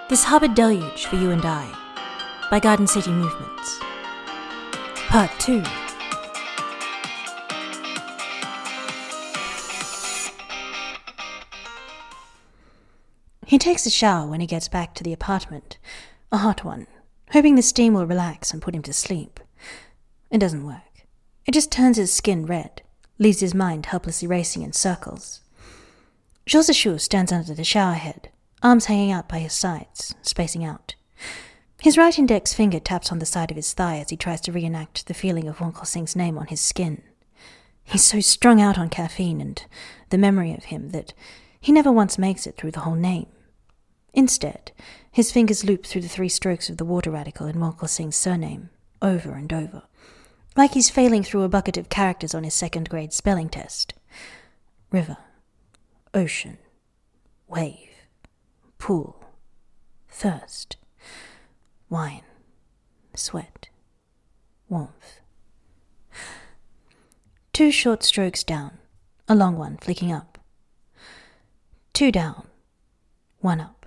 This Hubbard Deluge for You and I, by Garden City Movements. Part 2. He takes a shower when he gets back to the apartment, a hot one, hoping the steam will relax and put him to sleep. It doesn't work. It just turns his skin red, leaves his mind helplessly racing in circles. Zhou Zishu stands under the shower head, arms hanging out by his sides, spacing out. His right index finger taps on the side of his thigh as he tries to reenact the feeling of Wen Kexing's name on his skin. He's so strung out on caffeine and the memory of him that he never once makes it through the whole name. Instead, his fingers loop through the 3 strokes of the water radical in Wen Kexing's surname, over and over, like he's failing through a bucket of characters on his 2nd grade spelling test. River, ocean, wave, pool, thirst, wine, sweat, warmth. 2 short strokes down, a long one flicking up. 2 down, 1 up.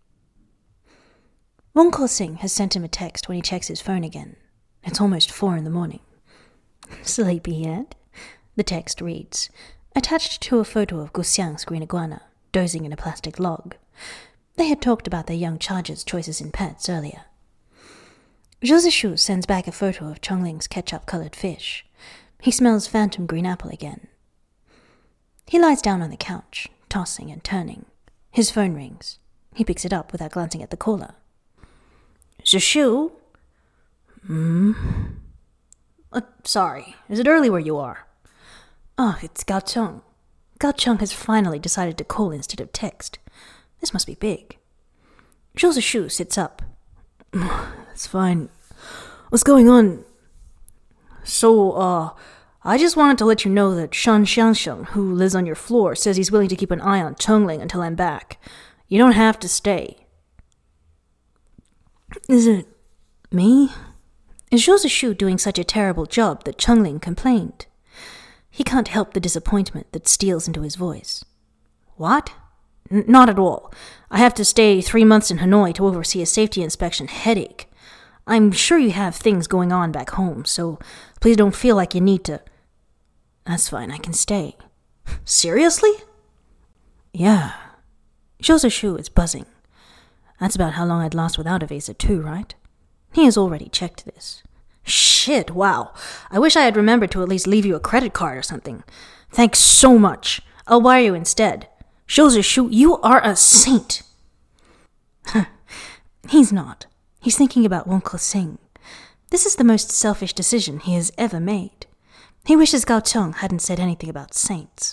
Wen Kexing has sent him a text when he checks his phone again. It's almost 4 a.m. Sleepy yet? The text reads, attached to a photo of Guxiang's green iguana, dozing in a plastic log. They had talked about their young charger's choices in pets earlier. Zhou Zishu sends back a photo of Chongling's ketchup-colored fish. He smells phantom green apple again. He lies down on the couch, tossing and turning. His phone rings. He picks it up without glancing at the caller. Zishu? Sorry, is it early where you are? Oh, it's Gao Cheng. Gao Cheng has finally decided to call instead of text. This must be big. Zhou Zishu sits up. It's fine. What's going on? So, I just wanted to let you know that Shan Xiangsheng, who lives on your floor, says he's willing to keep an eye on Chongling until I'm back. You don't have to stay. Is it me? Is Zhou Zishu doing such a terrible job that Chongling complained? He can't help the disappointment that steals into his voice. What? Not at all. I have to stay 3 months in Hanoi to oversee a safety inspection headache. I'm sure you have things going on back home, so please don't feel like you need to. That's fine, I can stay. Seriously? Yeah. Zhou Zishu is buzzing. That's about how long I'd last without a visa too, right? He has already checked this. Shit, wow. I wish I had remembered to at least leave you a credit card or something. Thanks so much. I'll wire you instead. Zhou Zishu, you are a saint. He's not. He's thinking about Wen Kexing. This is the most selfish decision he has ever made. He wishes Gao Cheng hadn't said anything about saints.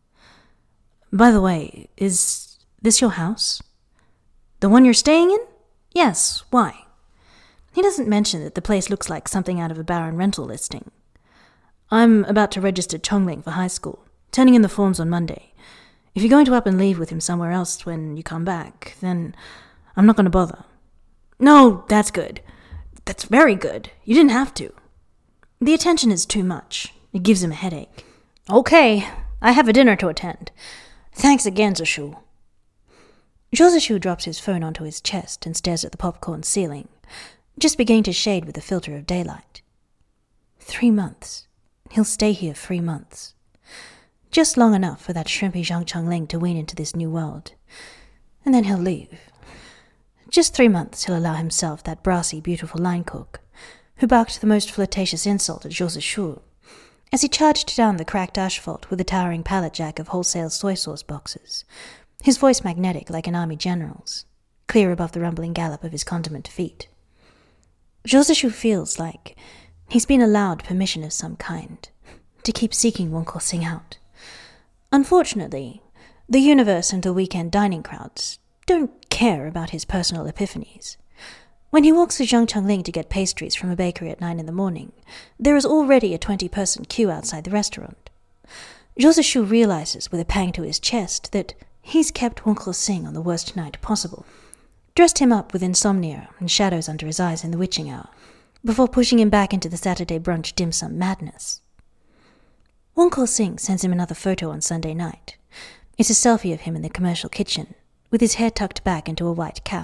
By the way, is this your house? The one you're staying in? Yes, why? He doesn't mention that the place looks like something out of a barren rental listing. I'm about to register Chongling for high school, turning in the forms on Monday. If you're going to up and leave with him somewhere else when you come back, then I'm not going to bother. No, that's good. That's very good. You didn't have to. The attention is too much. It gives him a headache. Okay, I have a dinner to attend. Thanks again, Zishu. Zhou Zishu drops his phone onto his chest and stares at the popcorn ceiling, just beginning to shade with a filter of daylight. 3 months. He'll stay here 3 months. Just long enough for that shrimpy Zhang Chongling to wean into this new world. And then he'll leave. Just 3 months he'll allow himself that brassy, beautiful line cook, who barked the most flirtatious insult at Zhou Zishu, as he charged down the cracked asphalt with a towering pallet jack of wholesale soy sauce boxes, his voice magnetic like an army general's, clear above the rumbling gallop of his condiment feet. Zhou Zishu feels like he's been allowed permission of some kind to keep seeking Wen Kexing out. Unfortunately, the universe and the weekend dining crowds don't care about his personal epiphanies. When he walks with Zhang Chongling to get pastries from a bakery at 9 a.m, there is already a 20-person queue outside the restaurant. Zhou Zishu realizes with a pang to his chest that he's kept Wen Kexing on the worst night possible, dressed him up with insomnia and shadows under his eyes in the witching hour, before pushing him back into the Saturday brunch dim sum madness. Wen Kexing sends him another photo on Sunday night. It's a selfie of him in the commercial kitchen, with his hair tucked back into a white cap.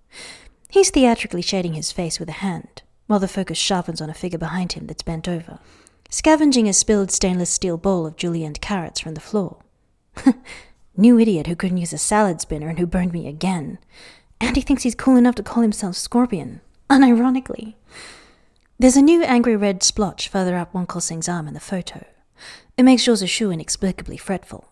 He's theatrically shading his face with a hand, while the focus sharpens on a figure behind him that's bent over, scavenging a spilled stainless steel bowl of julienned carrots from the floor. New idiot who couldn't use a salad spinner and who burned me again. And he thinks he's cool enough to call himself Scorpion, unironically. There's a new angry red splotch further up Wen Kexing's arm in the photo. It makes Zhou Zishu inexplicably fretful.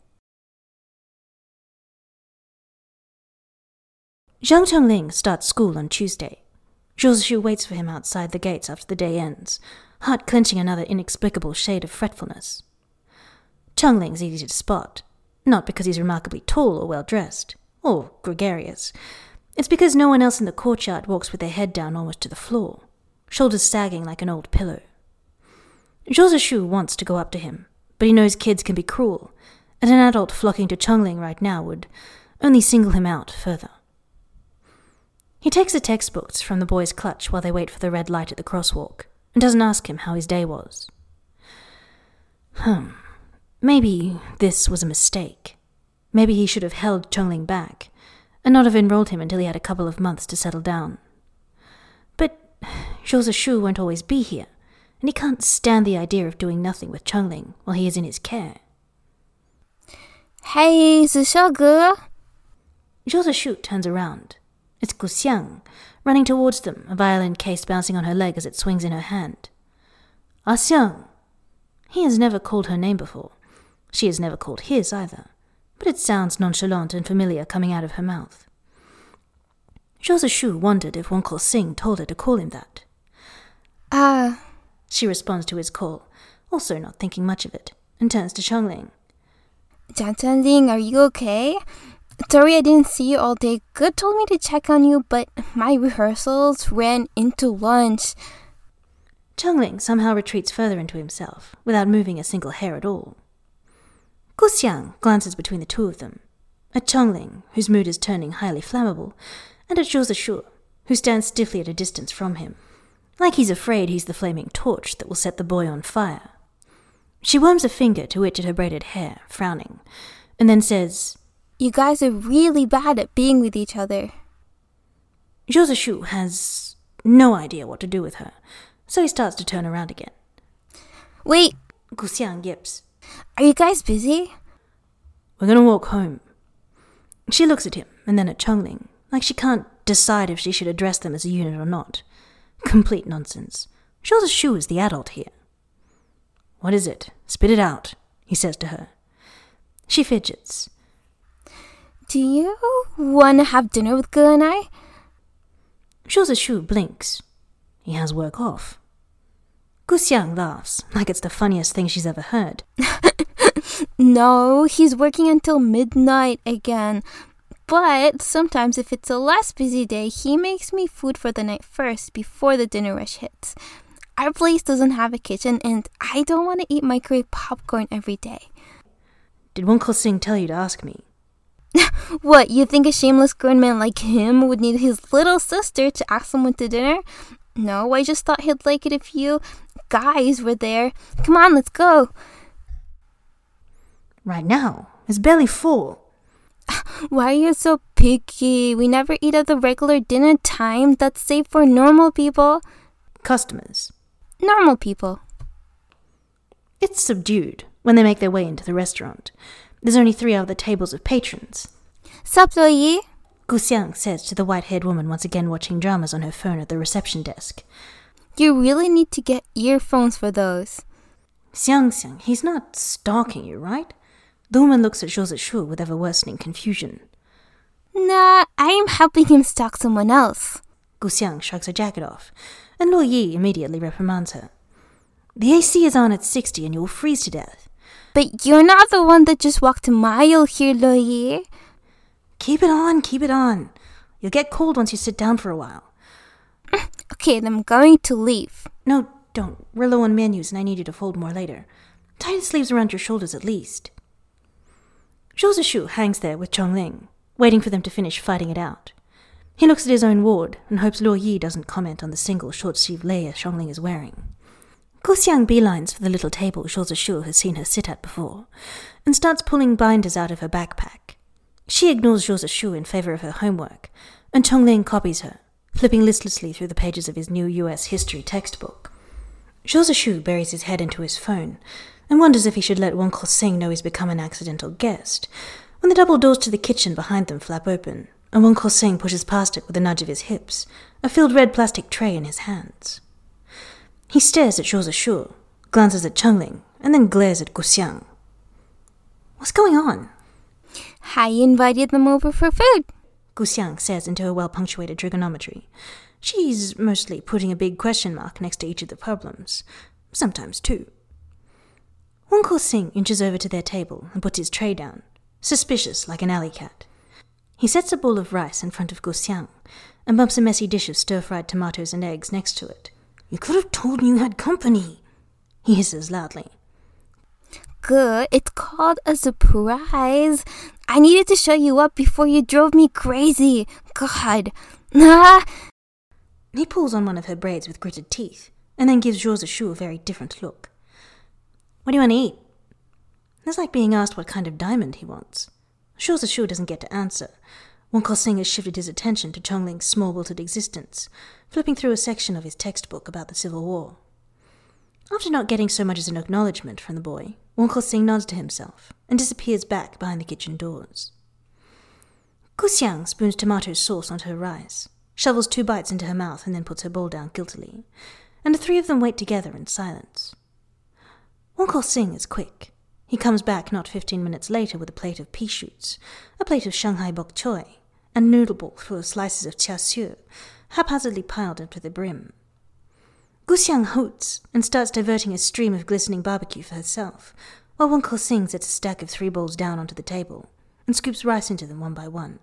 Zhang Chongling starts school on Tuesday. Zhou Zishu waits for him outside the gates after the day ends, heart clenching another inexplicable shade of fretfulness. Chongling's easy to spot, not because he's remarkably tall or well-dressed, or gregarious. It's because no one else in the courtyard walks with their head down almost to the floor, shoulders sagging like an old pillow. Zhou Zishu wants to go up to him, but he knows kids can be cruel, and an adult flocking to Chongling right now would only single him out further. He takes the textbooks from the boy's clutch while they wait for the red light at the crosswalk, and doesn't ask him how his day was. Maybe this was a mistake. Maybe he should have held Chongling back, and not have enrolled him until he had a couple of months to settle down. But Zhou Zishu won't always be here, and he can't stand the idea of doing nothing with Chongling while he is in his care. Hey, Zishu哥. Zhou Zishu turns around. It's Gu Xiang, running towards them, a violin case bouncing on her leg as it swings in her hand. Ah Xiang. He has never called her name before. She has never called his either, but it sounds nonchalant and familiar coming out of her mouth. Zhou Zishu wondered if Wen Kexing told her to call him that. She responds to his call, also not thinking much of it, and turns to Chongling. Zhang Chongling, are you okay? Sorry I didn't see you all day. Good told me to check on you, but my rehearsals ran into lunch. Chongling somehow retreats further into himself, without moving a single hair at all. Gu Xiang glances between the two of them, at Chongling, whose mood is turning highly flammable, and at Zhou Zishu, who stands stiffly at a distance from him, like he's afraid he's the flaming torch that will set the boy on fire. She worms a finger to itch at her braided hair, frowning, and then says, You guys are really bad at being with each other. Zhou Zishu has no idea what to do with her, so he starts to turn around again. Wait, Gu Xiang yips. Are you guys busy? We're gonna walk home. She looks at him, and then at Chongling, like she can't decide if she should address them as a unit or not. Complete nonsense. Zhou Zishu is the adult here. What is it? Spit it out, he says to her. She fidgets. Do you want to have dinner with Gu and I? Zhou Zishu blinks. He has work off. Gu Xiang laughs, like it's the funniest thing she's ever heard. No, he's working until midnight again. But sometimes if it's a less busy day, he makes me food for the night first, before the dinner rush hits. Our place doesn't have a kitchen, and I don't want to eat microwave popcorn every day. Did Wen Kexing tell you to ask me? What, you think a shameless grown man like him would need his little sister to ask someone to dinner? No, I just thought he'd like it if you guys were there. Come on, let's go. Right now? His belly full. Why are you so picky? We never eat at the regular dinner time. That's safe for normal people. Customers. Normal people. It's subdued when they make their way into the restaurant. There's only 3 other tables of patrons. Sup, Yi? Gu Xiang says to the white-haired woman once again watching dramas on her phone at the reception desk. You really need to get earphones for those. Xiang, he's not stalking you, right? The woman looks at Zhou Zishu with ever-worsening confusion. Nah, I'm helping him stalk someone else. Gu Xiang shrugs her jacket off, and Luo Yi immediately reprimands her. The AC is on at 60 and you will freeze to death. But you're not the one that just walked a mile here, Luo Yi. Keep it on. You'll get cold once you sit down for a while. Okay, then I'm going to leave. No, don't. We're low on menus and I need you to fold more later. Tie the sleeves around your shoulders at least. Zhou Zishu hangs there with Chongling, waiting for them to finish fighting it out. He looks at his own ward and hopes Luo Yi doesn't comment on the single short-sleeved layer Chongling is wearing. Gu Xiang beelines for the little table Zhou Zishu has seen her sit at before, and starts pulling binders out of her backpack. She ignores Zhou Zishu in favor of her homework, and Chongling copies her, flipping listlessly through the pages of his new US history textbook. Zhou Zishu buries his head into his phone and wonders if he should let Wen Kexing know he's become an accidental guest, when the double doors to the kitchen behind them flap open, and Wen Kexing pushes past it with a nudge of his hips, a filled red plastic tray in his hands. He stares at Zhou Zishu, glances at Chongling, and then glares at Gu Xiang. What's going on? I invited them over for food. Gu Xiang says into her well-punctuated trigonometry. She's mostly putting a big question mark next to each of the problems. Sometimes two. Wen Kexing inches over to their table and puts his tray down, suspicious like an alley cat. He sets a bowl of rice in front of Gu Xiang and bumps a messy dish of stir-fried tomatoes and eggs next to it. You could have told me you had company, he hisses loudly. Good, it's called a surprise. I needed to show you up before you drove me crazy. God. He pulls on one of her braids with gritted teeth, and then gives Zhou Zishu a very different look. What do you want to eat? It's like being asked what kind of diamond he wants. Zhou Zishu doesn't get to answer. Wen Kexing has shifted his attention to Chongling's small-wilted existence, flipping through a section of his textbook about the Civil War. After not getting so much as an acknowledgement from the boy, Wen Kexing nods to himself and disappears back behind the kitchen doors. Gu Xiang spoons tomato sauce onto her rice, shovels 2 bites into her mouth and then puts her bowl down guiltily, and the three of them wait together in silence. Wen Kexing is quick. He comes back not 15 minutes later with a plate of pea shoots, a plate of Shanghai bok choy, and a noodle bowl full of slices of char siu, haphazardly piled up to the brim. Gu Xiang hoots and starts diverting a stream of glistening barbecue for herself, while Wen Kexing sets a stack of 3 bowls down onto the table and scoops rice into them one by one.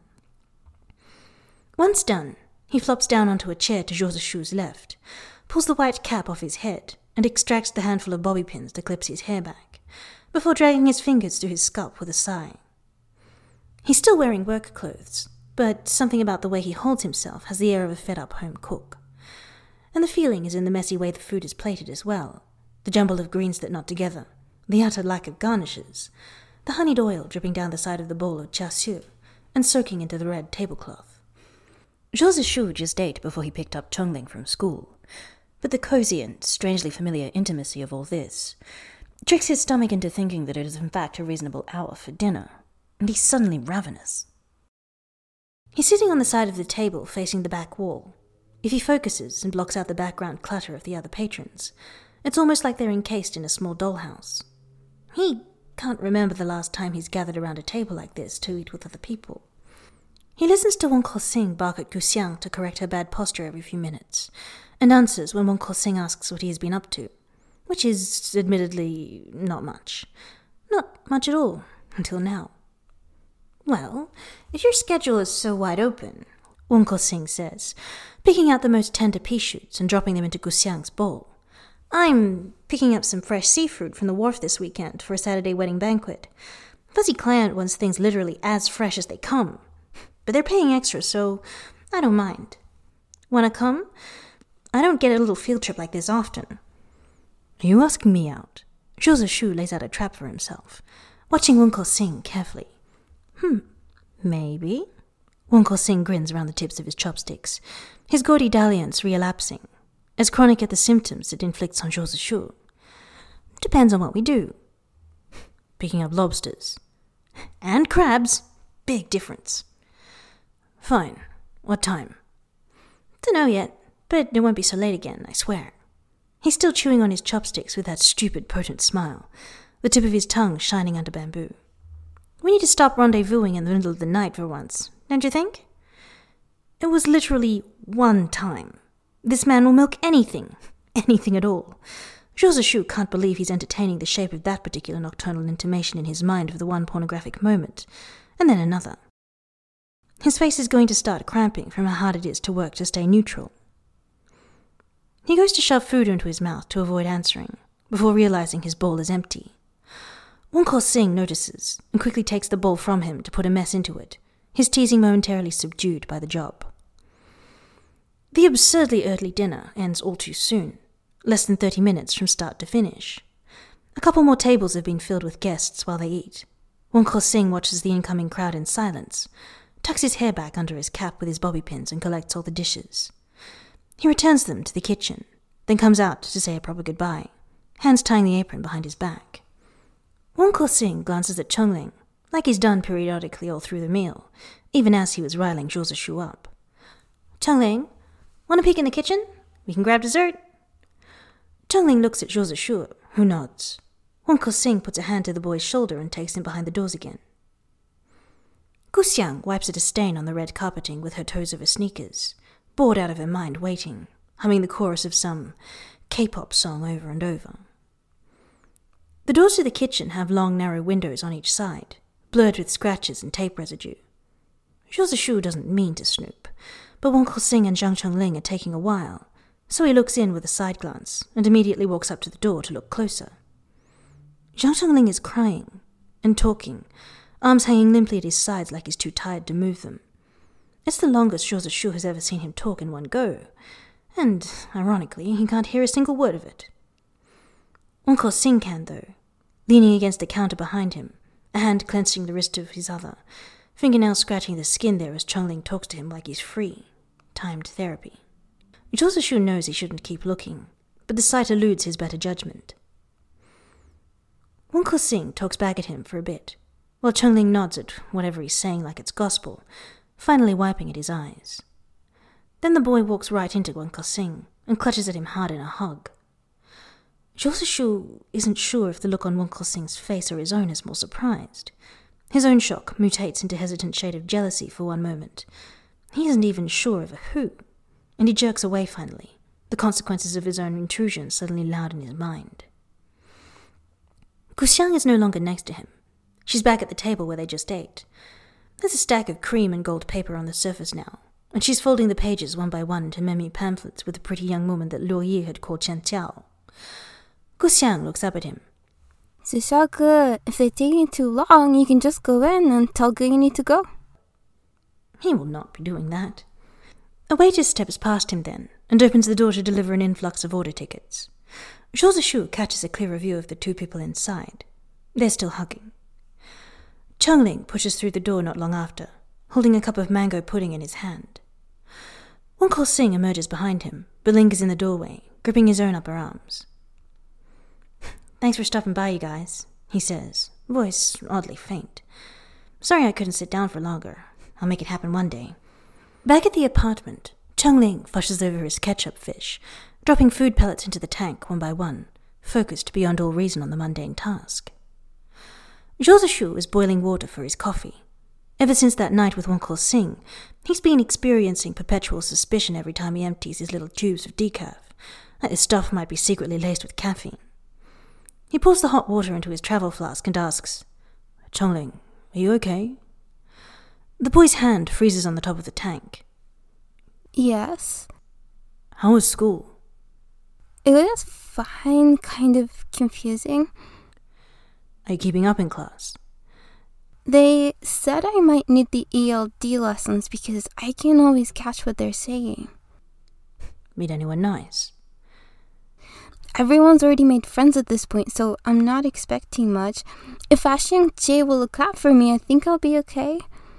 Once done, he flops down onto a chair to Zhou Zishu's left, pulls the white cap off his head, and extracts the handful of bobby pins that clips his hair back, before dragging his fingers through his scalp with a sigh. He's still wearing work clothes, but something about the way he holds himself has the air of a fed-up home cook. And the feeling is in the messy way the food is plated as well, the jumble of greens that knot together, the utter lack of garnishes, the honeyed oil dripping down the side of the bowl of char siu and soaking into the red tablecloth. Zhou Zishu just ate before he picked up Chongling from school, but the cozy and strangely familiar intimacy of all this tricks his stomach into thinking that it is in fact a reasonable hour for dinner, and he's suddenly ravenous. He's sitting on the side of the table facing the back wall. If he focuses and blocks out the background clutter of the other patrons, it's almost like they're encased in a small dollhouse. He can't remember the last time he's gathered around a table like this to eat with other people. He listens to Wen Kexing bark at Gu Xiang to correct her bad posture every few minutes, and answers when Wen Kexing asks what he has been up to, which is, admittedly, not much. Not much at all, until now. Well, if your schedule is so wide open, Wen Kexing says, picking out the most tender pea shoots and dropping them into Gu Xiang's bowl. I'm picking up some fresh seafood from the wharf this weekend for a Saturday wedding banquet. Fuzzy client wants things literally as fresh as they come. But they're paying extra, so I don't mind. Wanna come? I don't get a little field trip like this often. Are you asking me out? Zhou Zishu lays out a trap for himself, watching Wen Kexing carefully. Maybe. Wen Kexing grins around the tips of his chopsticks, his gaudy dalliance relapsing, as chronic at the symptoms it inflicts on Zhou Zishu. Depends on what we do. Picking up lobsters. And crabs. Big difference. Fine. What time? Dunno yet, but it won't be so late again, I swear. He's still chewing on his chopsticks with that stupid, potent smile, the tip of his tongue shining under bamboo. We need to stop rendezvousing in the middle of the night for once, don't you think? It was literally one time. This man will milk anything at all. Zhou Zishu can't believe he's entertaining the shape of that particular nocturnal intimation in his mind for the one pornographic moment, and then another. His face is going to start cramping from how hard it is to work to stay neutral. He goes to shove food into his mouth to avoid answering, before realizing his bowl is empty. Wen Kexing notices and quickly takes the bowl from him to put a mess into it, his teasing momentarily subdued by the job. The absurdly early dinner ends all too soon, less than 30 minutes from start to finish. A couple more tables have been filled with guests while they eat. Wen Kexing watches the incoming crowd in silence, tucks his hair back under his cap with his bobby pins and collects all the dishes. He returns them to the kitchen, then comes out to say a proper goodbye, hands tying the apron behind his back. Wen Kexing glances at Chengling, like he's done periodically all through the meal, even as he was riling Zhou Zishu up. Chengling, want a peek in the kitchen? We can grab dessert. Chengling looks at Zhou Zishu, who nods. Wen Kexing puts a hand to the boy's shoulder and takes him behind the doors again. Gu Xiang wipes at a stain on the red carpeting with her toes of her sneakers, bored out of her mind waiting, humming the chorus of some K-pop song over and over. The doors to the kitchen have long narrow windows on each side, blurred with scratches and tape residue. Zhou Zishu doesn't mean to snoop, but Wen Kexing and Zhang Chengling are taking a while, so he looks in with a side glance and immediately walks up to the door to look closer. Zhang Chengling is crying and talking, arms hanging limply at his sides like he's too tired to move them. It's the longest Zhou Zishu has ever seen him talk in one go, and, ironically, he can't hear a single word of it. Wen Kexing can, though, leaning against the counter behind him, a hand clenching the wrist of his other, fingernails scratching the skin there as Chengling talks to him like he's free. Timed therapy. Zhou Zishu knows he shouldn't keep looking, but the sight eludes his better judgment. Wen Kexing talks back at him for a bit, while Chengling nods at whatever he's saying like it's gospel, finally wiping at his eyes. Then the boy walks right into Wen Kexing and clutches at him hard in a hug. Zhou Zishu isn't sure if the look on Wen Kexing's face or his own is more surprised. His own shock mutates into a hesitant shade of jealousy for one moment. He isn't even sure of a who, and he jerks away finally, the consequences of his own intrusion suddenly loud in his mind. Gu Xiang is no longer next to him. She's back at the table where they just ate. There's a stack of cream and gold paper on the surface now, and she's folding the pages one by one into memory pamphlets with the pretty young woman that Luo Yi had called Chen Tiao. Gu Xiang looks up at him. Zishaku, if they're taking too long, you can just go in and tell Gu you need to go. He will not be doing that. A waiter steps past him then, and opens the door to deliver an influx of order tickets. Zhou Zishu catches a clearer view of the two people inside. They're still hugging. Chengling pushes through the door not long after, holding a cup of mango pudding in his hand. Wen Kexing emerges behind him, but lingers in the doorway, gripping his own upper arms. Thanks for stopping by, you guys, he says, voice oddly faint. Sorry I couldn't sit down for longer. I'll make it happen one day. Back at the apartment, Chengling flushes over his ketchup fish, dropping food pellets into the tank one by one, focused beyond all reason on the mundane task. Zhou Zishu is boiling water for his coffee. Ever since that night with Wen Kexing, he's been experiencing perpetual suspicion every time he empties his little tubes of decaf, that his stuff might be secretly laced with caffeine. He pours the hot water into his travel flask and asks, Chengling, are you okay? The boy's hand freezes on the top of the tank. Yes. How was school? It was fine, kind of confusing. Are you keeping up in class? They said I might need the ELD lessons because I can't always catch what they're saying. Meet anyone nice? Everyone's already made friends at this point, so I'm not expecting much. If Ashiang Jie will look out for me, I think I'll be okay.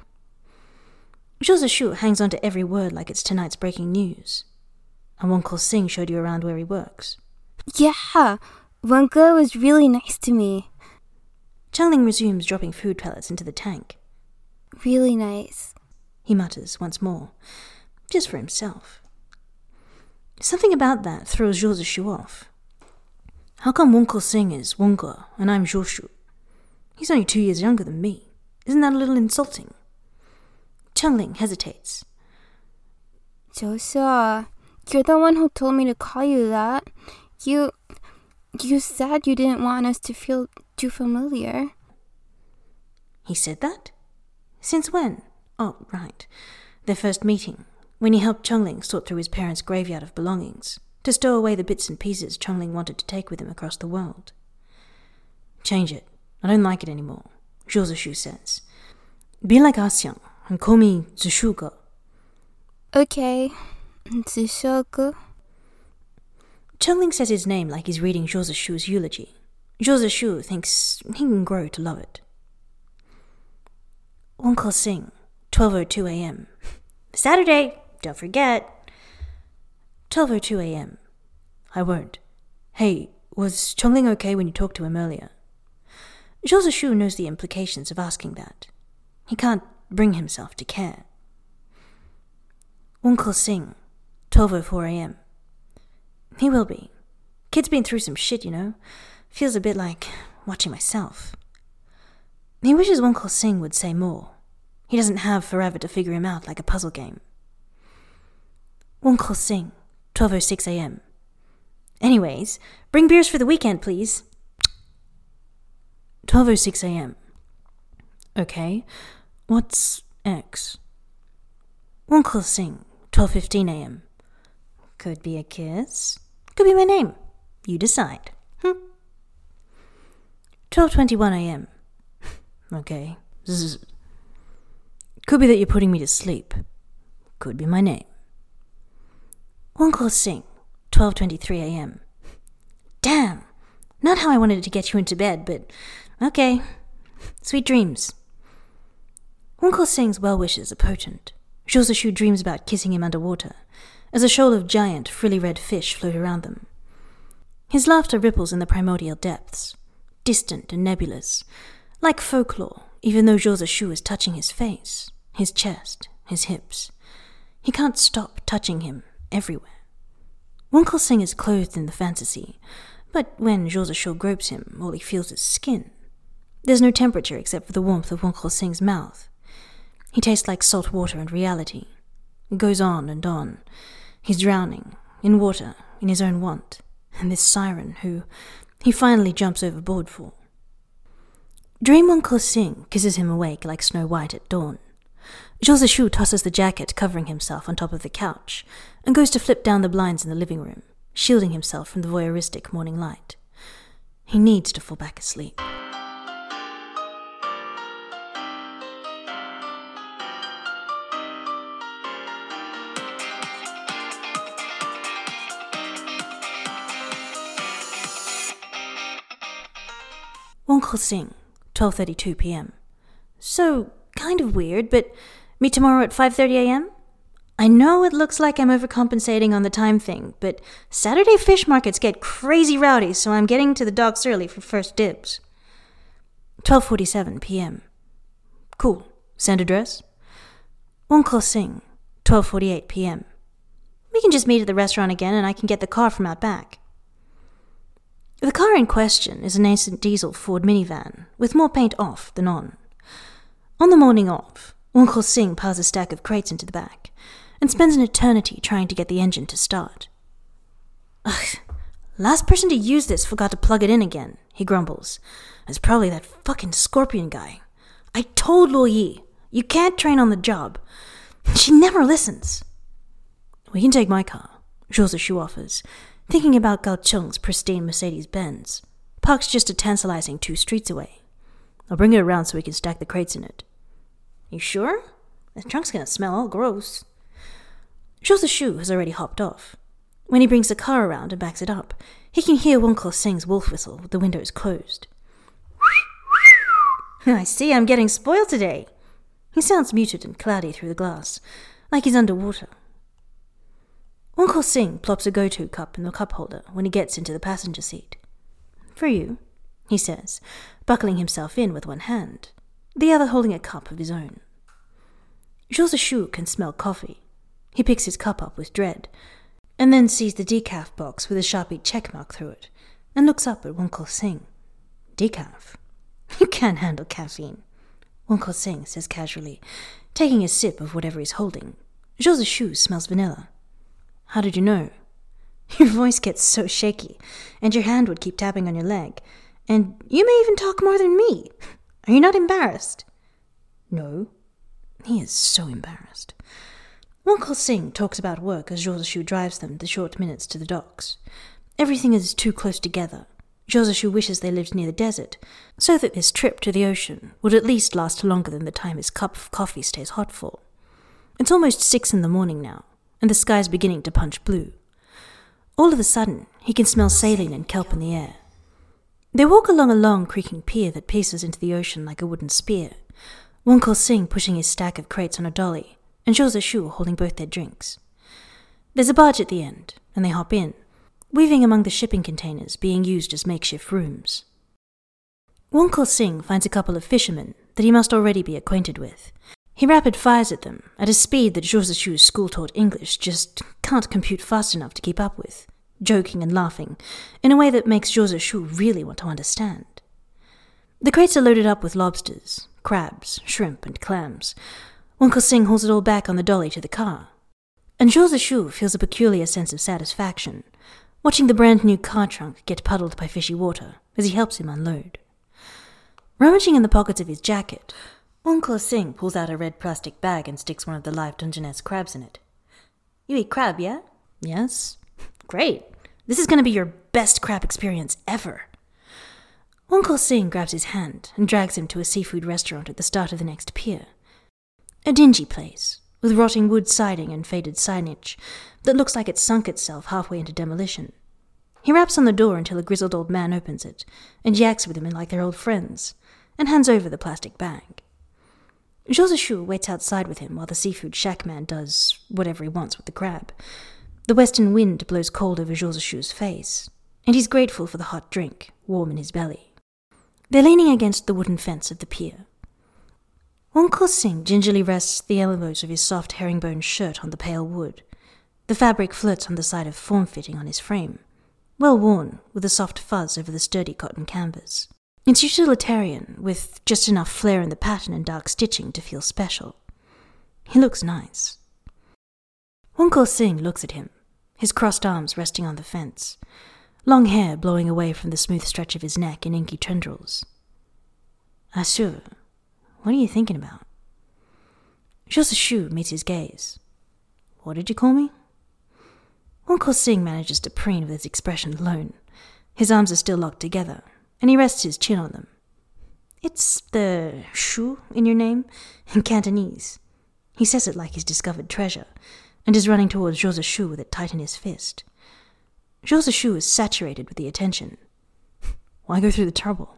Zhou Zishu hangs on to every word like it's tonight's breaking news. And Wen Kexing showed you around where he works. Yeah, Wenke was really nice to me. Chengling resumes dropping food pellets into the tank. Really nice, he mutters once more, just for himself. Something about that throws Zhou Zishu off. How come Wen Kexing is Wenke and I'm Zhou Zishu? He's only 2 years younger than me. Isn't that a little insulting? Chengling hesitates. Joshua, you're the one who told me to call you that. You said you didn't want us to feel too familiar. He said that? Since when? Oh, right. Their first meeting, when he helped Chengling sort through his parents' graveyard of belongings, to stow away the bits and pieces Chengling wanted to take with him across the world. Change it. I don't like it anymore, Zhou Zishu says. Be like Axiang and call me Zishuge. Okay, Zishuge. Chengling says his name like he's reading Zhou Zishu's eulogy. Zhou Zishu thinks he can grow to love it. Wen Kexing, 12:02 a.m. Saturday, don't forget. 12:02 a.m. I won't. Hey, was Chongling okay when you talked to him earlier? Zhou Zishu knows the implications of asking that. He can't bring himself to care. Uncle Sing, 12:04 a.m. He will be. Kid's been through some shit, you know. Feels a bit like watching myself. He wishes Uncle Sing would say more. He doesn't have forever to figure him out like a puzzle game. Uncle Sing, 12:06 a.m. Anyways, bring beers for the weekend, please. 12:06 a.m. Okay, what's X? Uncle Sing, 12:15 a.m. Could be a kiss. Could be my name. You decide. 12:21 a.m. Okay. Zzz. Could be that you're putting me to sleep. Could be my name. Uncle Sing, 12:23 a.m. Damn! Not how I wanted to get you into bed, but okay. Sweet dreams. Uncle Sing's well wishes are potent. Zhou Zishu dreams about kissing him underwater, as a shoal of giant, frilly red fish float around them. His laughter ripples in the primordial depths, distant and nebulous, like folklore, even though Zhou Zishu is touching his face, his chest, his hips. He can't stop touching him everywhere. Uncle Sing is clothed in the fantasy, but when Zhou Zishu gropes him, all he feels is skin. There's no temperature except for the warmth of Uncle Sing's mouth. He tastes like salt water and reality. It goes on and on. He's drowning, in water, in his own want, and this siren who he finally jumps overboard for. Dream Uncle Sing kisses him awake like Snow White at dawn. Zhou Zishu tosses the jacket covering himself on top of the couch and goes to flip down the blinds in the living room, shielding himself from the voyeuristic morning light. He needs to fall back asleep. Uncle Sing, 12:32 p.m. So, kind of weird, but meet tomorrow at 5:30 a.m.? I know it looks like I'm overcompensating on the time thing, but Saturday fish markets get crazy rowdy, so I'm getting to the docks early for first dibs. 12:47 p.m. Cool. Send address? Uncle Sing, 12:48 p.m. We can just meet at the restaurant again and I can get the car from out back. The car in question is a nascent diesel Ford minivan, with more paint off than on. On the morning of, Uncle Sing piles a stack of crates into the back, and spends an eternity trying to get the engine to start. Ugh, last person to use this forgot to plug it in again, he grumbles. It's probably that fucking Scorpion guy. I told Luo Yi, you can't train on the job. She never listens. We can take my car, Zhou Zishu offers, thinking about Gao Cheng's pristine Mercedes-Benz, parked just a tantalizing 2 streets away. I'll bring it around so we can stack the crates in it. You sure? The trunk's gonna smell all gross. Zhou Zishu has already hopped off. When he brings the car around and backs it up, he can hear Uncle Sing's wolf whistle with the windows closed. I see I'm getting spoiled today. He sounds muted and cloudy through the glass, like he's underwater. Uncle Sing plops a go-to cup in the cup holder when he gets into the passenger seat. For you, he says, buckling himself in with one hand, the other holding a cup of his own. Zhou Zishu can smell coffee. He picks his cup up with dread, and then sees the decaf box with a Sharpie checkmark through it, and looks up at Uncle Sing. Decaf? You can't handle caffeine, Uncle Sing says casually, taking a sip of whatever he's holding. Zhou Zishu smells vanilla. How did you know? Your voice gets so shaky, and your hand would keep tapping on your leg, and you may even talk more than me. Are you not embarrassed? No. He is so embarrassed. Uncle Sing talks about work as Zhou Zishu drives them the short minutes to the docks. Everything is too close together. Zhou Zishu wishes they lived near the desert, so that this trip to the ocean would at least last longer than the time his cup of coffee stays hot for. It's almost 6 a.m. now, and the sky's beginning to punch blue. All of a sudden, he can smell saline and kelp in the air. They walk along a long, creaking pier that pierces into the ocean like a wooden spear. Wonko Sing pushing his stack of crates on a dolly, and Zhou Zishu holding both their drinks. There's a barge at the end, and they hop in, weaving among the shipping containers being used as makeshift rooms. Wonko Sing finds a couple of fishermen that he must already be acquainted with. He rapid fires at them at a speed that Zhou Zishu's school-taught English just can't compute fast enough to keep up with, joking and laughing in a way that makes Zhou Zishu really want to understand. The crates are loaded up with lobsters, crabs, shrimp, and clams. Wonko Sing hauls it all back on the dolly to the car, and Zhou Zishu feels a peculiar sense of satisfaction, watching the brand-new car trunk get puddled by fishy water as he helps him unload. Rummaging in the pockets of his jacket, Wonko Sing pulls out a red plastic bag and sticks one of the live Dungeness crabs in it. You eat crab, yeah? Yes. Great. This is going to be your best crab experience ever. Wonko Sing grabs his hand and drags him to a seafood restaurant at the start of the next pier. A dingy place, with rotting wood siding and faded signage that looks like it sunk itself halfway into demolition. He raps on the door until a grizzled old man opens it and yaks with him like they're old friends, and hands over the plastic bag. Zhou Zishu waits outside with him while the seafood shack man does whatever he wants with the crab. The western wind blows cold over Zhou Zishu's face, and he's grateful for the hot drink, warm in his belly. They're leaning against the wooden fence of the pier. Wonko Sing gingerly rests the elbows of his soft herringbone shirt on the pale wood. The fabric floats on the side of form-fitting on his frame, well worn with a soft fuzz over the sturdy cotton canvas. It's utilitarian, with just enough flair in the pattern and dark stitching to feel special. He looks nice. Wonko Sing looks at him, his crossed arms resting on the fence, long hair blowing away from the smooth stretch of his neck in inky tendrils. Assure, what are you thinking about? Zhou Zishu meets his gaze. What did you call me? Wonko Sing manages to preen with his expression alone. His arms are still locked together, and he rests his chin on them. It's the shu in your name, in Cantonese. He says it like he's discovered treasure, and is running towards Zhou Zishu with it tight in his fist. Zhou Zishu is saturated with the attention. Why go through the trouble?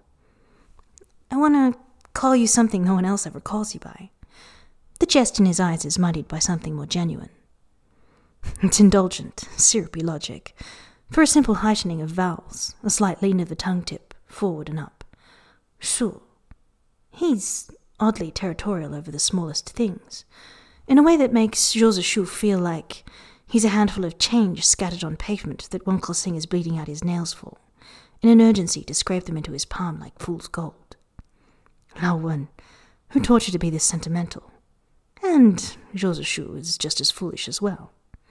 I want to call you something no one else ever calls you by. The jest in his eyes is muddied by something more genuine. It's indulgent, syrupy logic, for a simple heightening of vowels, a slight lean of the tongue tip, forward and up. Shu. He's oddly territorial over the smallest things, in a way that makes Zhou Zishu feel like he's a handful of change scattered on pavement that Wonko Sing is bleeding out his nails for, in an urgency to scrape them into his palm like fool's gold. Lao Wen, who taught you to be this sentimental? And Zhou Zishu is just as foolish as well.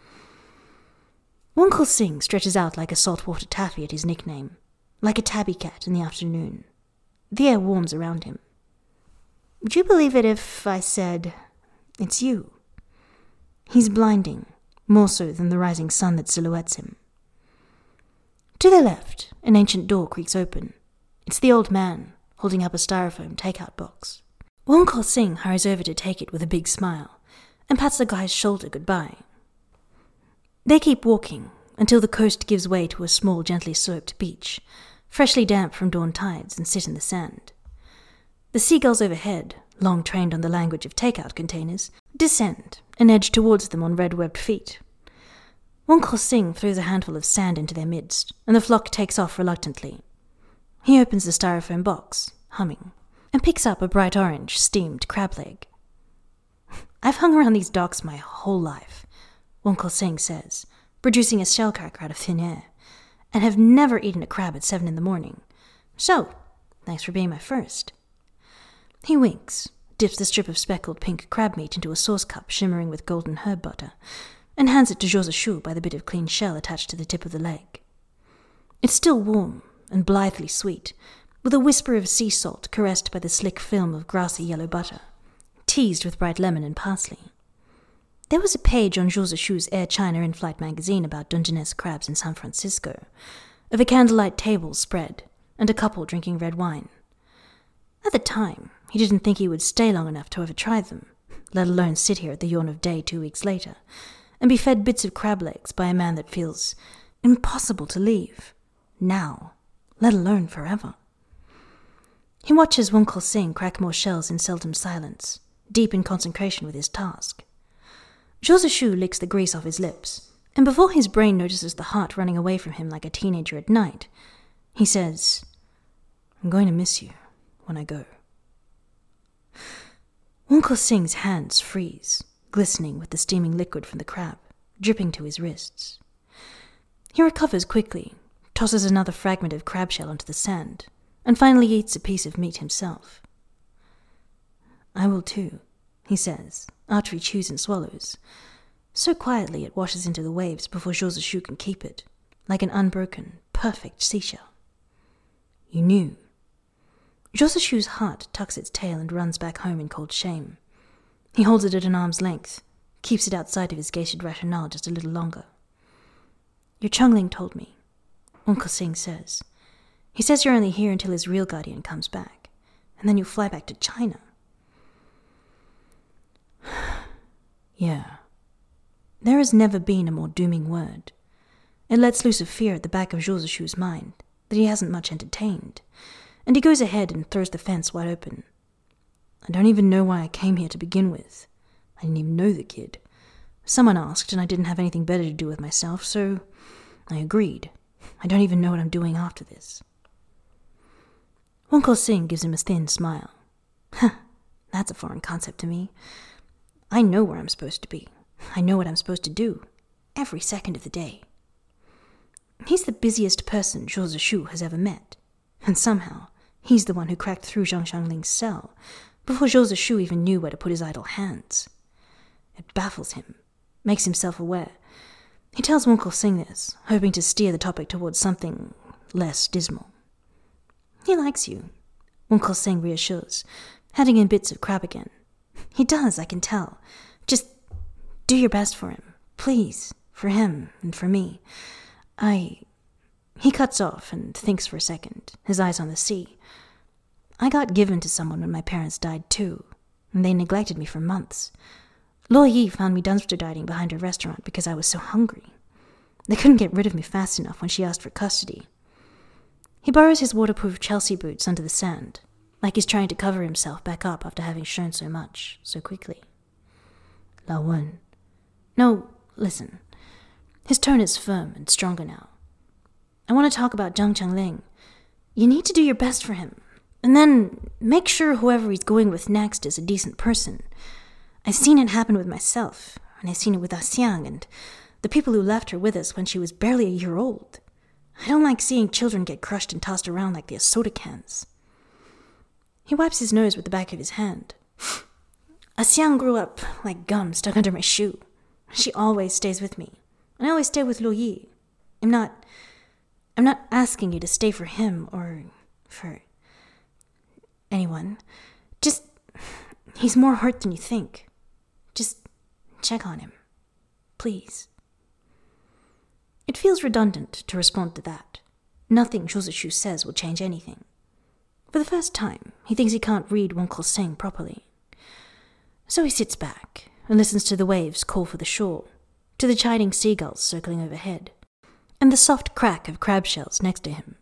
Wonko Sing stretches out like a saltwater taffy at his nickname, like a tabby cat in the afternoon. The air warms around him. Would you believe it if I said, it's you? He's blinding, more so than the rising sun that silhouettes him. To their left, an ancient door creaks open. It's the old man, holding up a styrofoam takeout box. Wonko Sing hurries over to take it with a big smile, and pats the guy's shoulder goodbye. They keep walking until the coast gives way to a small, gently sloped beach, freshly damp from dawn tides, and sit in the sand. The seagulls overhead, long trained on the language of takeout containers, descend and edge towards them on red-webbed feet. Wonko Sing throws a handful of sand into their midst, and the flock takes off reluctantly. He opens the styrofoam box, humming, and picks up a bright orange, steamed crab leg. I've hung around these docks my whole life, Wonko Sing says, producing a shell cracker out of thin air, and have never eaten a crab at 7 a.m. So, thanks for being my first. He winks, dips the strip of speckled pink crab meat into a sauce cup shimmering with golden herb butter, and hands it to Zhou Zishu by the bit of clean shell attached to the tip of the leg. It's still warm and blithely sweet, with a whisper of sea salt caressed by the slick film of grassy yellow butter, teased with bright lemon and parsley. There was a page on Zhou Zishu's Air China in-flight magazine about Dungeness crabs in San Francisco, of a candlelight table spread, and a couple drinking red wine. At the time, he didn't think he would stay long enough to ever try them, let alone sit here at the yawn of day 2 weeks later, and be fed bits of crab legs by a man that feels impossible to leave, now, let alone forever. He watches Wen Kexing crack more shells in solemn silence, deep in concentration with his task. Zhou Zishu licks the grease off his lips, and before his brain notices the heart running away from him like a teenager at night, he says, "I'm going to miss you when I go." Wen Kexing's hands freeze, glistening with the steaming liquid from the crab, dripping to his wrists. He recovers quickly, tosses another fragment of crab shell onto the sand, and finally eats a piece of meat himself. "I will too," he says, after he chews and swallows. So quietly it washes into the waves before Zhou Zishu can keep it, like an unbroken, perfect seashell. "You knew." Zhou Zishu's heart tucks its tail and runs back home in cold shame. He holds it at an arm's length, keeps it outside of his gated rationale just a little longer. "Your Chongling told me," Wen Kexing says. "He says you're only here until his real guardian comes back, and then you fly back to China." Yeah. There has never been a more dooming word. It lets loose a fear at the back of Zhou Zishu's mind that he hasn't much entertained, and he goes ahead and throws the fence wide open. "I don't even know why I came here to begin with. I didn't even know the kid. Someone asked, and I didn't have anything better to do with myself, so I agreed. I don't even know what I'm doing after this." Wen Kexing gives him a thin smile. "That's a foreign concept to me. I know where I'm supposed to be. I know what I'm supposed to do, every second of the day." He's the busiest person Zhou Zishu has ever met, and somehow he's the one who cracked through Zhang Xiangling's cell before Zhou Zishu even knew where to put his idle hands. It baffles him, makes him self-aware. He tells Wen Kexing this, hoping to steer the topic towards something less dismal. "He likes you," Wen Kexing reassures, handing in bits of crab again. "He does, I can tell. Just do your best for him, please, for him and for me. He cuts off and thinks for a second, his eyes on the sea. "I got given to someone when my parents died too, and they neglected me for months. Luo Yi found me dumpster diving behind her restaurant because I was so hungry. They couldn't get rid of me fast enough when she asked for custody." He burrows his waterproof Chelsea boots under the sand, like he's trying to cover himself back up after having shown so much, so quickly. "Lao Wen." "No, listen." His tone is firm and stronger now. "I want to talk about Zhang Qiangling. You need to do your best for him, and then make sure whoever he's going with next is a decent person. I've seen it happen with myself, and I've seen it with Xiang and the people who left her with us when she was barely a year old. I don't like seeing children get crushed and tossed around like they're soda cans." He wipes his nose with the back of his hand. "Xiang grew up like gum stuck under my shoe. She always stays with me, and I always stay with Luo Yi. I'm not asking you to stay for him or for anyone. Just, he's more hurt than you think. Just check on him. Please." It feels redundant to respond to that. Nothing Zhou Zishu says will change anything. For the first time, he thinks he can't read Wen Kexing properly. So he sits back and listens to the waves call for the shore, to the chiding seagulls circling overhead, and the soft crack of crab shells next to him.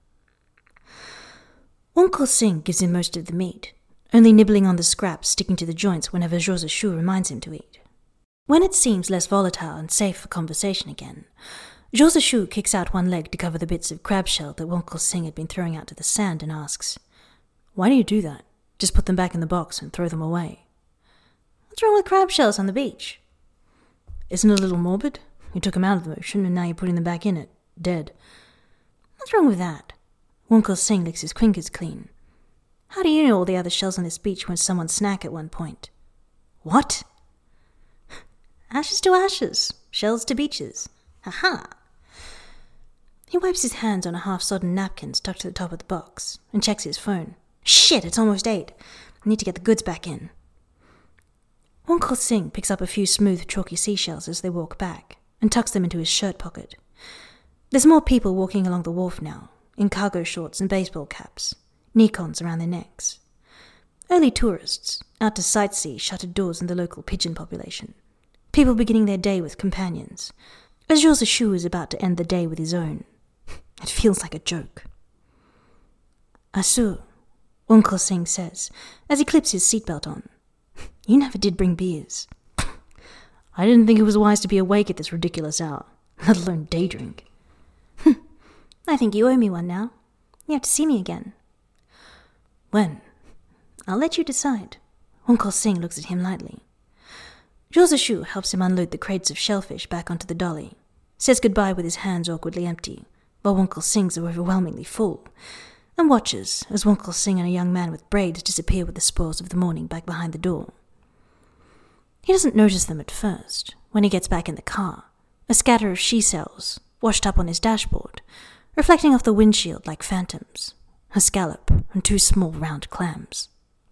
Wen Kexing gives him most of the meat, only nibbling on the scraps sticking to the joints whenever Zhou Zishu reminds him to eat. When it seems less volatile and safe for conversation again, Zhou Zishu kicks out one leg to cover the bits of crab shell that Wen Kexing had been throwing out to the sand and asks, "Why do you do that? Just put them back in the box and throw them away." "What's wrong with crab shells on the beach?" "Isn't it a little morbid? You took them out of the ocean and now you're putting them back in it, dead." "What's wrong with that?" Wen Kexing licks his fingers clean. "How do you know all the other shells on this beach weren't someone's snack at one point?" "What?" "Ashes to ashes, shells to beaches. Ha-ha." He wipes his hands on a half-sodden napkin stuck to the top of the box and checks his phone. "Shit, it's almost 8. I need to get the goods back in." Wen Kexing picks up a few smooth, chalky seashells as they walk back and tucks them into his shirt pocket. There's more people walking along the wharf now, in cargo shorts and baseball caps, Nikons around their necks. Early tourists, out to sightsee shuttered doors in the local pigeon population. People beginning their day with companions, as Zhou Zishu is about to end the day with his own. It feels like a joke. "Asu," Uncle Singh says, as he clips his seatbelt on. You never did bring beers. I didn't think it was wise to be awake at this ridiculous hour, let alone day drink. I think you owe me one now. You have to see me again. When? I'll let you decide. Uncle Singh looks at him lightly. Joseph helps him unload the crates of shellfish back onto the dolly, says goodbye with his hands awkwardly empty, while Uncle Singh's are overwhelmingly full, and watches as Uncle Singh and a young man with braids disappear with the spoils of the morning back behind the door. He doesn't notice them at first, when he gets back in the car, a scatter of she cells washed up on his dashboard, reflecting off the windshield like phantoms, a scallop and 2 small round clams.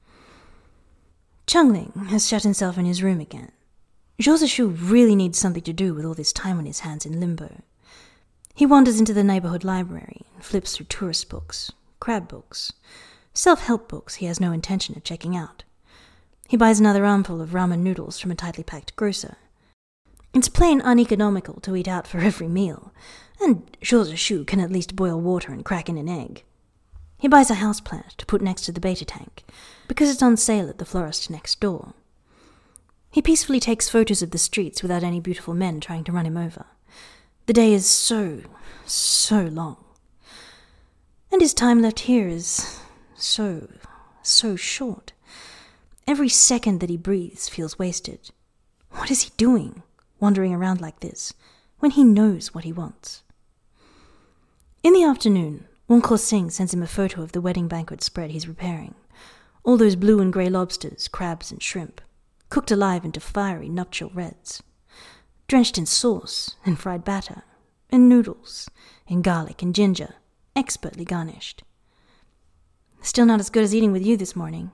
Chungling has shut himself in his room again. Joseph really needs something to do with all this time on his hands in limbo. He wanders into the neighborhood library and flips through tourist books, crab books, self-help books he has no intention of checking out. He buys another armful of ramen noodles from a tightly packed grocer. It's plain uneconomical to eat out for every meal, and Joseph can at least boil water and crack in an egg. He buys a houseplant to put next to the beta tank, because it's on sale at the florist next door. He peacefully takes photos of the streets without any beautiful men trying to run him over. The day is so long. And his time left here is so short. Every second that he breathes feels wasted. What is he doing, wandering around like this, when he knows what he wants? In the afternoon, Uncle Singh sends him a photo of the wedding banquet spread he's repairing. All those blue and grey lobsters, crabs and shrimp, cooked alive into fiery nuptial reds, drenched in sauce and fried batter, and noodles, and garlic and ginger, expertly garnished. Still not as good as eating with you this morning.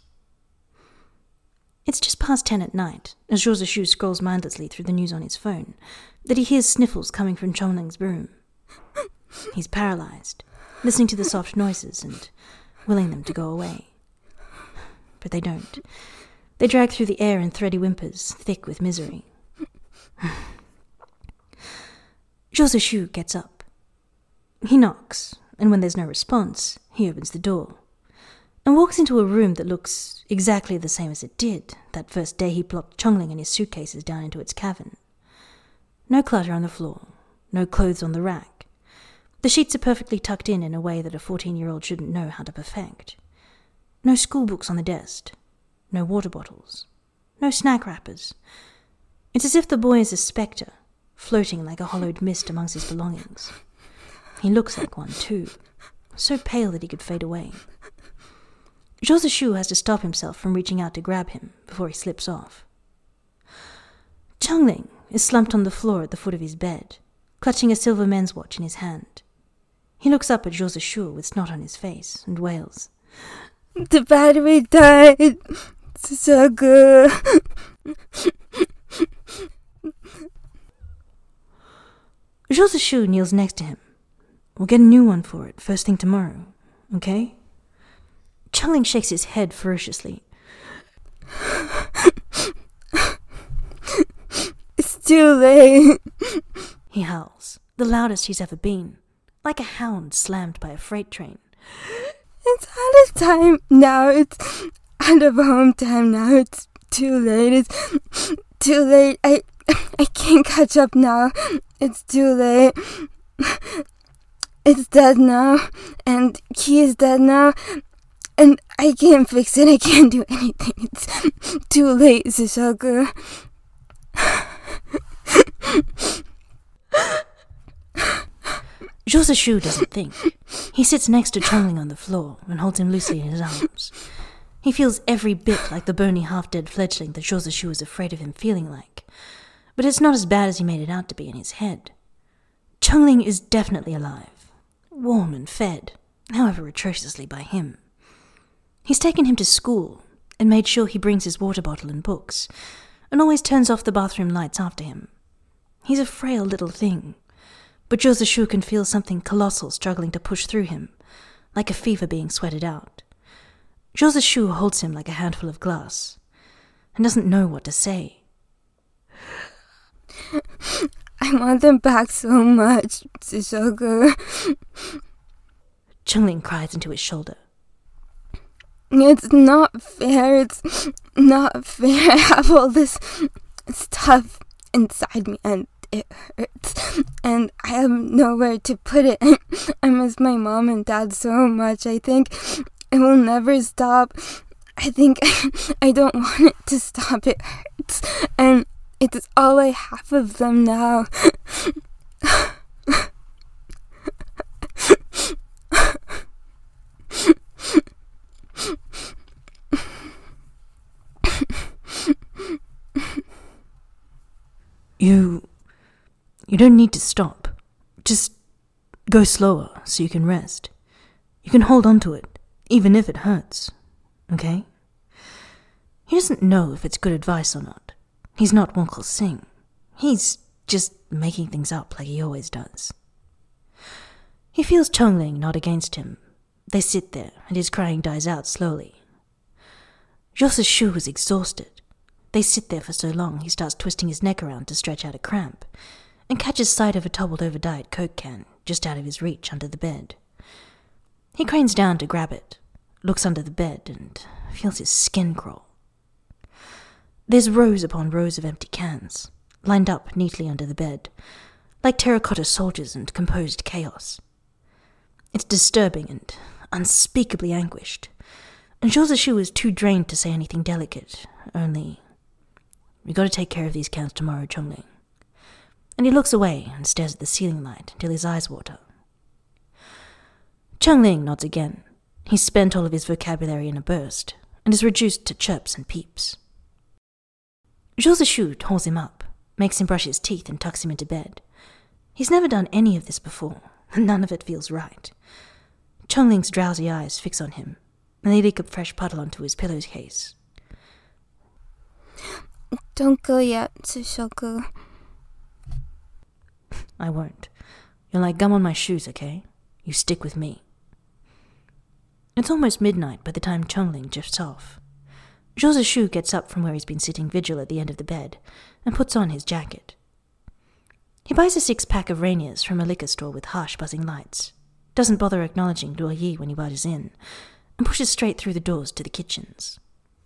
It's just past 10 at night, as Joseph scrolls mindlessly through the news on his phone, that he hears sniffles coming from Chongling's room. He's paralyzed, listening to the soft noises and willing them to go away. But they don't. They drag through the air in thready whimpers, thick with misery. Joseph gets up. He knocks, and when there's no response, he opens the door, and walks into a room that looks exactly the same as it did that first day he plopped Chongling and his suitcases down into its cavern. No clutter on the floor, no clothes on the rack. The sheets are perfectly tucked in a way that a 14-year-old shouldn't know how to perfect. No school books on the desk, no water bottles, no snack wrappers. It's as if the boy is a spectre, floating like a hollowed mist amongst his belongings. He looks like one, too, so pale that he could fade away. Joseph has to stop himself from reaching out to grab him before he slips off. Chongling is slumped on the floor at the foot of his bed, clutching a silver men's watch in his hand. He looks up at Joseph with snot on his face and wails, "The battery died. It's so good." Joseph kneels next to him. We'll get a new one for it first thing tomorrow, okay? Chongling shakes his head ferociously. "It's too late," he howls, the loudest he's ever been, like a hound slammed by a freight train. "It's out of time now. It's out of home time now. It's too late. It's too late. I can't catch up now. It's too late. It's dead now. And he is dead now. And I can't fix it. I can't do anything. It's too late, Shishoku." Joseph doesn't think. He sits next to Chongling on the floor and holds him loosely in his arms. He feels every bit like the bony half-dead fledgling that Joseph is afraid of him feeling like. But it's not as bad as he made it out to be in his head. Chongling is definitely alive, warm and fed, however atrociously by him. He's taken him to school and made sure he brings his water bottle and books, and always turns off the bathroom lights after him. He's a frail little thing, but Joseph can feel something colossal struggling to push through him, like a fever being sweated out. Joseph holds him like a handful of glass, and doesn't know what to say. "I want them back so much, Shishoku." Chongling cries into his shoulder. It's not fair. It's not fair. I have all this stuff inside me and it hurts. And I have nowhere to put it. I miss my mom and dad so much. I think it will never stop. I think I don't want it to stop. It hurts. And it's all I have of them now. You don't need to stop. Just go slower so you can rest. You can hold on to it, even if it hurts. Okay? He doesn't know if it's good advice or not. He's not Wonkel Singh. He's just making things up like he always does. He feels Chongling nod against him. They sit there, and his crying dies out slowly. Zhou Zishu was exhausted. They sit there for so long he starts twisting his neck around to stretch out a cramp, and catches sight of a toppled-over Diet Coke can just out of his reach under the bed. He cranes down to grab it, looks under the bed, and feels his skin crawl. There's rows upon rows of empty cans, lined up neatly under the bed, like terracotta soldiers in composed chaos. It's disturbing and unspeakably anguished, and Zhou Zishu is too drained to say anything delicate, only, "We gotta take care of these cans tomorrow, Chongling." And he looks away and stares at the ceiling light until his eyes water. Chongling nods again. He's spent all of his vocabulary in a burst, and is reduced to chirps and peeps. Zhou Zishu holds him up, makes him brush his teeth and tucks him into bed. He's never done any of this before, and none of it feels right. Chongling's drowsy eyes fix on him, and they leak a fresh puddle onto his pillowcase. Don't go yet, Sushoku. I won't. You're like gum on my shoes, okay? You stick with me. It's almost midnight by the time Chongling drifts off. Zhou Zishu gets up from where he's been sitting vigil at the end of the bed and puts on his jacket. He buys a 6-pack of Rainiers from a liquor store with harsh buzzing lights, doesn't bother acknowledging Luo Yi when he barges in, and pushes straight through the doors to the kitchens.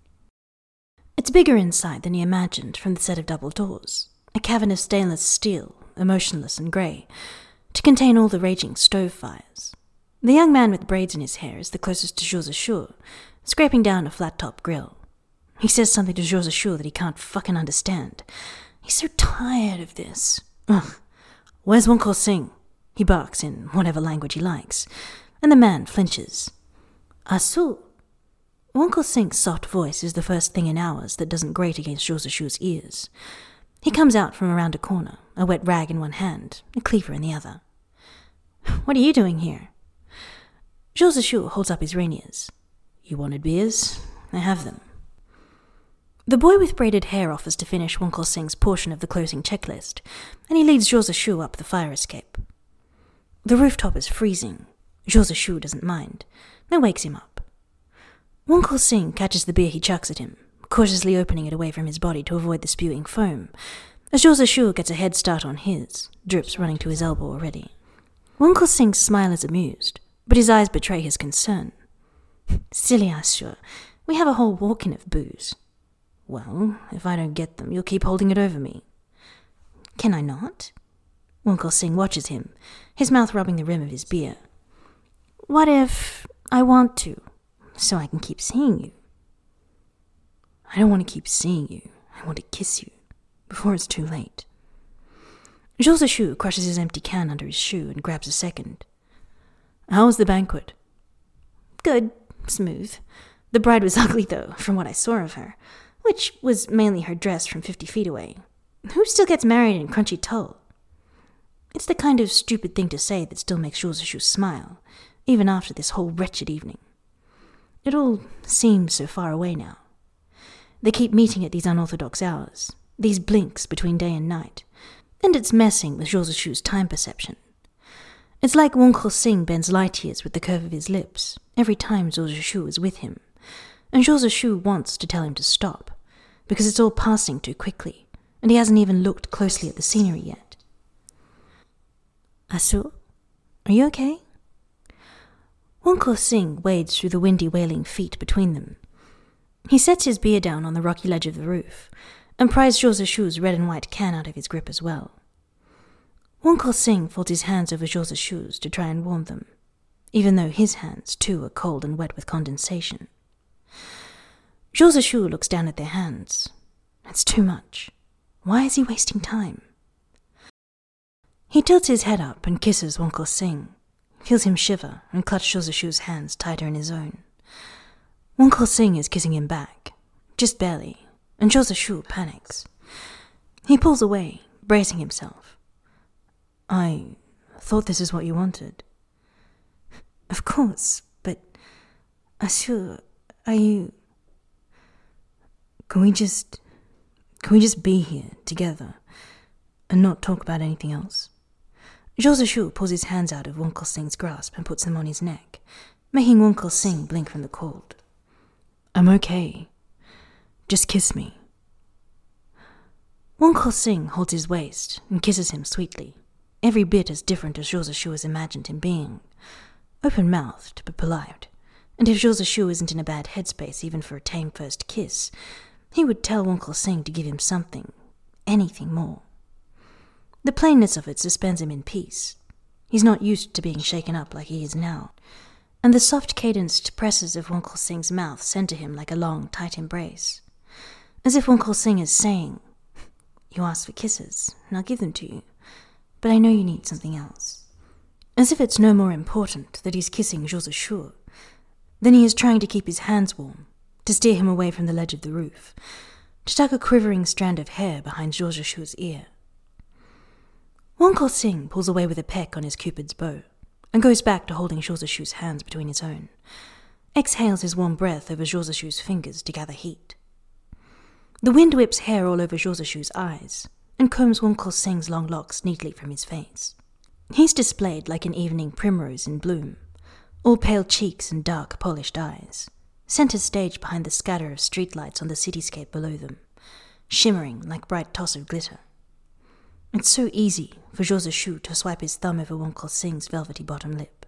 It's bigger inside than he imagined from the set of double doors, a cavern of stainless steel, emotionless and grey, to contain all the raging stove fires. The young man with braids in his hair is the closest to Zhou Zishu, scraping down a flat-top grill. He says something to Zhou Zishu that he can't fucking understand. He's so tired of this. Ugh. Where's Wonkel Singh? He barks in whatever language he likes, and the man flinches. Asu. Wonkel Singh's soft voice is the first thing in hours that doesn't grate against Zhou Zishu's ears. He comes out from around a corner, a wet rag in one hand, a cleaver in the other. What are you doing here? Zhou Zishu holds up his Rainiers. You wanted beers? I have them. The boy with braided hair offers to finish Wonkel Singh's portion of the closing checklist, and he leads Zhou Zishu up the fire escape. The rooftop is freezing. Zhou Zishu doesn't mind, and wakes him up. Wonkel Singh catches the beer he chucks at him, cautiously opening it away from his body to avoid the spewing foam, as Zhou Zishu gets a head start on his, drips running to his elbow already. Wonkel Singh's smile is amused, but his eyes betray his concern. Silly Asur, we have a whole walk-in of booze. Well, if I don't get them, you'll keep holding it over me. Can I not? Wonkel Singh watches him, his mouth rubbing the rim of his beer. What if I want to, so I can keep seeing you? I don't want to keep seeing you. I want to kiss you, before it's too late. Zhou Zishu crushes his empty can under his shoe and grabs a second. How was the banquet? Good. Smooth. The bride was ugly, though, from what I saw of her, which was mainly her dress from 50 feet away. Who still gets married in crunchy tulle? It's the kind of stupid thing to say that still makes Zhou Zishu smile, even after this whole wretched evening. It all seems so far away now. They keep meeting at these unorthodox hours, these blinks between day and night, and it's messing with Zhou Zishu's time perception. It's like Wonkel Singh bends light years with the curve of his lips every time Zhou Zishu is with him, and Zhou Zishu wants to tell him to stop, because it's all passing too quickly, and he hasn't even looked closely at the scenery yet. Asu, are you okay? Wonko Sing wades through the windy wailing feet between them. He sets his beer down on the rocky ledge of the roof, and pries Zhou Zishu's red and white can out of his grip as well. Wonko Sing folds his hands over Zhou Zishu's to try and warm them, even though his hands too are cold and wet with condensation. Zhou Zishu looks down at their hands. It's too much. Why is he wasting time? He tilts his head up and kisses Wonko Sing, feels him shiver and clutch Zhou Zishu's hands tighter in his own. Wonko Sing is kissing him back, just barely, and Zhou Zishu panics. He pulls away, bracing himself. I thought this is what you wanted. Of course, but Assure, are you... Can we just be here together and not talk about anything else? Zhou Zishu pulls his hands out of Wonko Sing's grasp and puts them on his neck, making Wonko Sing blink from the cold. I'm okay. Just kiss me. Wonko Sing holds his waist and kisses him sweetly, every bit as different as Zhou Zishu has imagined him being. Open-mouthed but polite, and if Zhou Zishu isn't in a bad headspace even for a tame first kiss, he would tell Wonko Sing to give him something, anything more. The plainness of it suspends him in peace. He's not used to being shaken up like he is now, and the soft cadenced presses of Wonko Sing's mouth send to him like a long, tight embrace, as if Wonko Sing is saying, You asked for kisses, and I'll give them to you, but I know you need something else. As if it's no more important that he's kissing Zhou Zishu than he is trying to keep his hands warm, to steer him away from the ledge of the roof, to tuck a quivering strand of hair behind Zhou Zishu's ear. Wonko Sing pulls away with a peck on his Cupid's bow, and goes back to holding Zhou Zishu's hands between his own, exhales his warm breath over Zhou Zishu's fingers to gather heat. The wind whips hair all over Zhou Zishu's eyes, and combs Wonko Sing's long locks neatly from his face. He's displayed like an evening primrose in bloom, all pale cheeks and dark, polished eyes, centre stage behind the scatter of streetlights on the cityscape below them, shimmering like bright toss of glitter. It's so easy for Zhou Zishu to swipe his thumb over Wonko Sing's velvety bottom lip.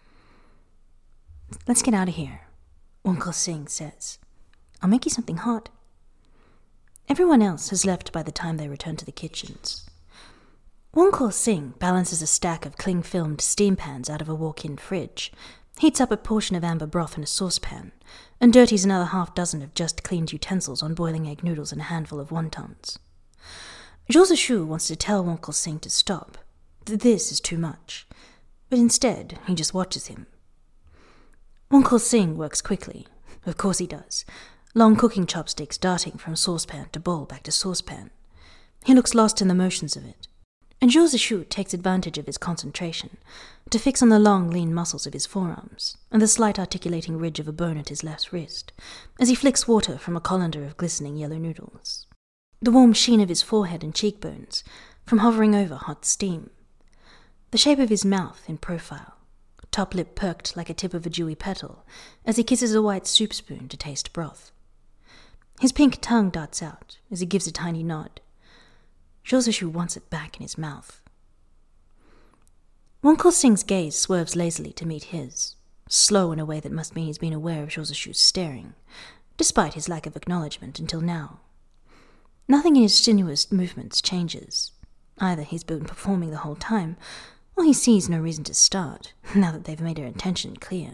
Let's get out of here, Wonko Sing says. I'll make you something hot. Everyone else has left by the time they return to the kitchens. Wonko Sing balances a stack of cling-filmed steam pans out of a walk-in fridge, heats up a portion of amber broth in a saucepan, and dirties another half-dozen of just-cleaned utensils on boiling egg noodles and a handful of wontons. Zhou Zishu wants to tell Wonko Sing to stop, that this is too much, but instead he just watches him. Wonko Sing works quickly, of course he does, long cooking chopsticks darting from saucepan to bowl back to saucepan. He looks lost in the motions of it, and Zhou Zishu takes advantage of his concentration to fix on the long, lean muscles of his forearms and the slight articulating ridge of a bone at his left wrist as he flicks water from a colander of glistening yellow noodles. The warm sheen of his forehead and cheekbones from hovering over hot steam. The shape of his mouth in profile, top lip perked like a tip of a dewy petal as he kisses a white soup spoon to taste broth. His pink tongue darts out as he gives a tiny nod. Zhou Zishu wants it back in his mouth. Wonko Sing's gaze swerves lazily to meet his, slow in a way that must mean he's been aware of Zhou Zishu's staring, despite his lack of acknowledgement until now. Nothing in his sinuous movements changes. Either he's been performing the whole time, or he sees no reason to start, now that they've made their intention clear.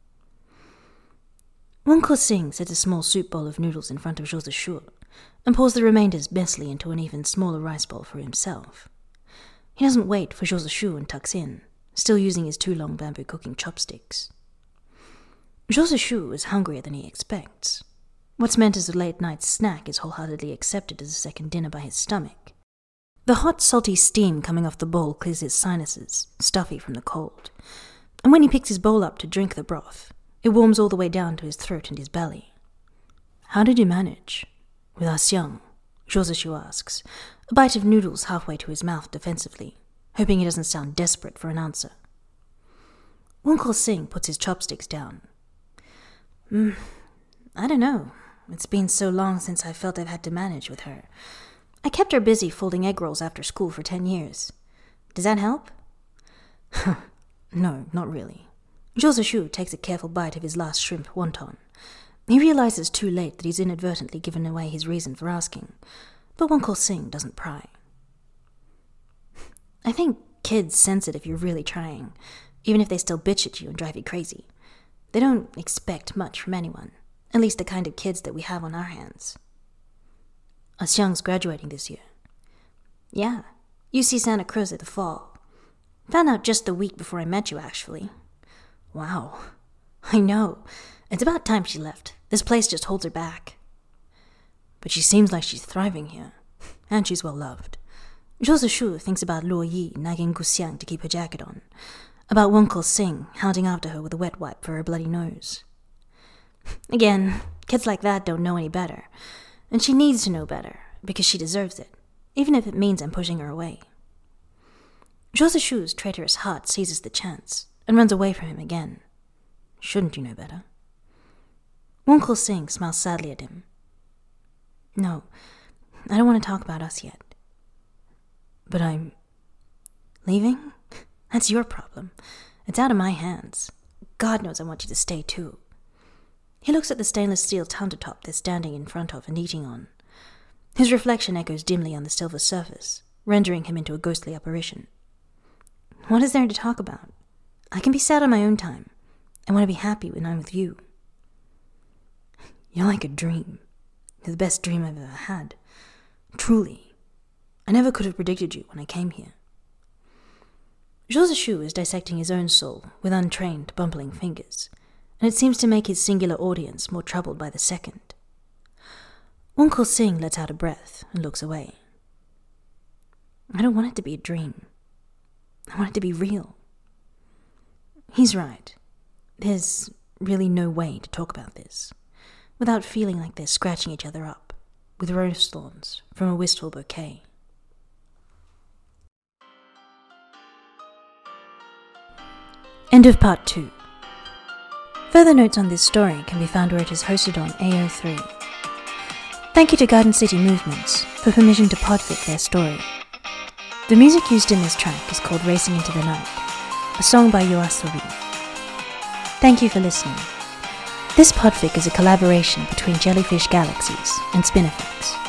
Wonko Sing sets a small soup bowl of noodles in front of Zhou Zishu, and pours the remainders messily into an even smaller rice bowl for himself. He doesn't wait for Zhou Zishu and tucks in, still using his 2 long bamboo cooking chopsticks. Zhou Zishu is hungrier than he expects. What's meant as a late-night snack is wholeheartedly accepted as a second dinner by his stomach. The hot, salty steam coming off the bowl clears his sinuses, stuffy from the cold, and when he picks his bowl up to drink the broth, it warms all the way down to his throat and his belly. How did you manage? With us young, Zhou Zishu asks, a bite of noodles halfway to his mouth defensively, hoping he doesn't sound desperate for an answer. Wonko Sing puts his chopsticks down. I don't know. It's been so long since I felt I've had to manage with her. I kept her busy folding egg rolls after school for 10 years. Does that help? No, not really. Zhou Zishu takes a careful bite of his last shrimp wonton. He realizes too late that he's inadvertently given away his reason for asking, but Wen Kexing doesn't pry. I think kids sense it if you're really trying, even if they still bitch at you and drive you crazy. They don't expect much from anyone, at least the kind of kids that we have on our hands. Xiang's graduating this year. Yeah, UC Santa Cruz at the fall. Found out just the week before I met you, actually. Wow. I know. It's about time she left. This place just holds her back. But she seems like she's thriving here, and she's well loved. Zhou Zishu thinks about Luo Yi nagging Gu Xiang to keep her jacket on, about Wen Kexing hounding after her with a wet wipe for her bloody nose. Again, kids like that don't know any better, and she needs to know better, because she deserves it, even if it means I'm pushing her away. Zhou Zishu's traitorous heart seizes the chance, and runs away from him again. Shouldn't you know better? Wen Kexing smiles sadly at him. No, I don't want to talk about us yet. But I'm leaving? That's your problem. It's out of my hands. God knows I want you to stay too. He looks at the stainless steel countertop they're standing in front of and eating on. His reflection echoes dimly on the silver surface, rendering him into a ghostly apparition. What is there to talk about? I can be sad on my own time. I want to be happy when I'm with you. You're like a dream. You're the best dream I've ever had. Truly. I never could have predicted you when I came here. Zhou Zishu is dissecting his own soul with untrained, bumbling fingers, and it seems to make his singular audience more troubled by the second. Wen Kexing lets out a breath and looks away. I don't want it to be a dream. I want it to be real. He's right. There's really no way to talk about this without feeling like they're scratching each other up with rose thorns from a wistful bouquet. End of part 2. Further notes on this story can be found where it is hosted on AO3. Thank you to Garden City Movements for permission to podfic their story. The music used in this track is called Racing Into the Night, a song by YOASOBI. Thank you for listening. This podfic is a collaboration between Jellyfish Galaxies and Spinifex.